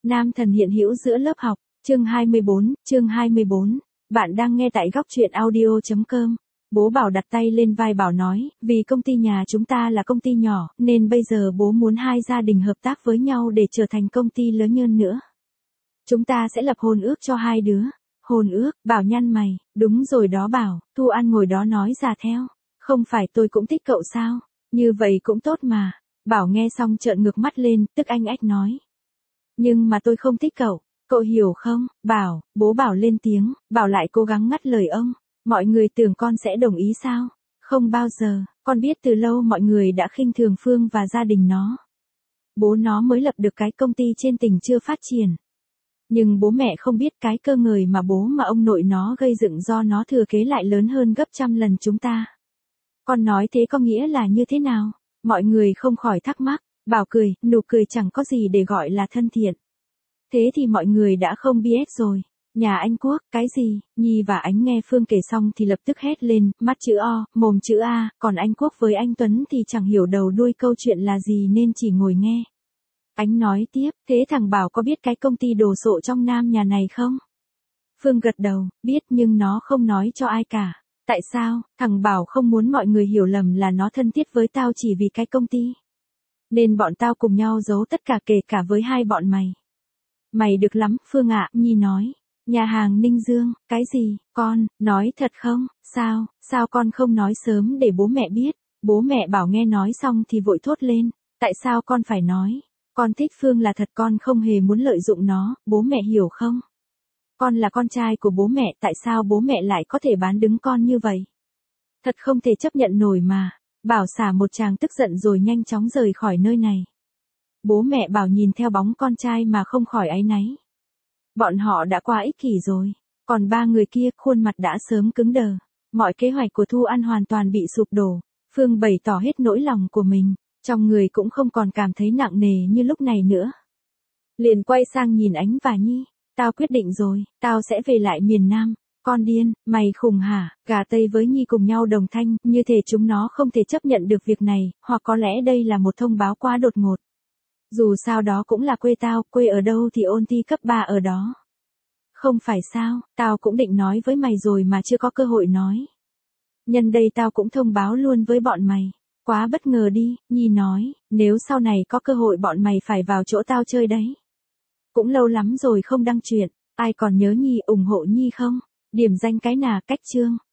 Nam thần hiện hữu giữa lớp học, chương 24. Bạn đang nghe tại góc truyện audio.com. Bố Bảo đặt tay lên vai Bảo nói, vì công ty nhà chúng ta là công ty nhỏ, nên bây giờ bố muốn hai gia đình hợp tác với nhau để trở thành công ty lớn hơn nữa. Chúng ta sẽ lập hôn ước cho hai đứa. Hôn ước, Bảo nhăn mày, đúng rồi đó Bảo, Thu An ngồi đó nói ra theo. Không phải tôi cũng thích cậu sao, như vậy cũng tốt mà. Bảo nghe xong trợn ngược mắt lên, tức anh ách nói. Nhưng mà tôi không thích cậu hiểu không, Bảo, bố Bảo lên tiếng, Bảo lại cố gắng ngắt lời ông. Mọi người tưởng con sẽ đồng ý sao? Không bao giờ, con biết từ lâu mọi người đã khinh thường Phương và gia đình nó. Bố nó mới lập được cái công ty trên tỉnh chưa phát triển. Nhưng bố mẹ không biết cái cơ ngơi mà bố mà ông nội nó gây dựng do nó thừa kế lại lớn hơn gấp trăm lần chúng ta. Con nói thế có nghĩa là như thế nào? Mọi người không khỏi thắc mắc, Bảo cười, nụ cười chẳng có gì để gọi là thân thiện. Thế thì mọi người đã không biết rồi. Nhà anh Quốc, cái gì? Nhi và Ánh nghe Phương kể xong thì lập tức hét lên, mắt chữ O, mồm chữ A, còn anh Quốc với anh Tuấn thì chẳng hiểu đầu đuôi câu chuyện là gì nên chỉ ngồi nghe. Ánh nói tiếp, thế thằng Bảo có biết cái công ty đồ sộ trong Nam nhà này không? Phương gật đầu, biết nhưng nó không nói cho ai cả. Tại sao? Thằng Bảo không muốn mọi người hiểu lầm là nó thân thiết với tao chỉ vì cái công ty. Nên bọn tao cùng nhau giấu tất cả kể cả với hai bọn mày. Mày được lắm, Phương ạ, Nhi nói. Nhà hàng Ninh Dương, cái gì, con, nói thật không, sao con không nói sớm để bố mẹ biết. Bố mẹ Bảo nghe nói xong thì vội thốt lên, tại sao con phải nói, con thích Phương là thật, con không hề muốn lợi dụng nó, bố mẹ hiểu không? Con là con trai của bố mẹ, tại sao bố mẹ lại có thể bán đứng con như vậy? Thật không thể chấp nhận nổi mà. Bảo xả một tràng tức giận rồi nhanh chóng rời khỏi nơi này. Bố mẹ Bảo nhìn theo bóng con trai mà không khỏi áy náy. Bọn họ đã quá ích kỷ rồi. Còn ba người kia khuôn mặt đã sớm cứng đờ. Mọi kế hoạch của Thu An hoàn toàn bị sụp đổ. Phương bày tỏ hết nỗi lòng của mình. Trong người cũng không còn cảm thấy nặng nề như lúc này nữa. Liền quay sang nhìn Ánh và Nhi. Tao quyết định rồi, tao sẽ về lại miền Nam. Con điên, mày khùng hả? Gà Tây với Nhi cùng nhau đồng thanh, như thể chúng nó không thể chấp nhận được việc này, hoặc có lẽ đây là một thông báo quá đột ngột. Dù sao đó cũng là quê tao, quê ở đâu thì ôn thi cấp 3 ở đó. Không phải sao, tao cũng định nói với mày rồi mà chưa có cơ hội nói. Nhân đây tao cũng thông báo luôn với bọn mày. Quá bất ngờ đi, Nhi nói, nếu sau này có cơ hội bọn mày phải vào chỗ tao chơi đấy. Cũng lâu lắm rồi không đăng chuyện, ai còn nhớ Nhi ủng hộ Nhi không? Điểm danh cái nà cách chương.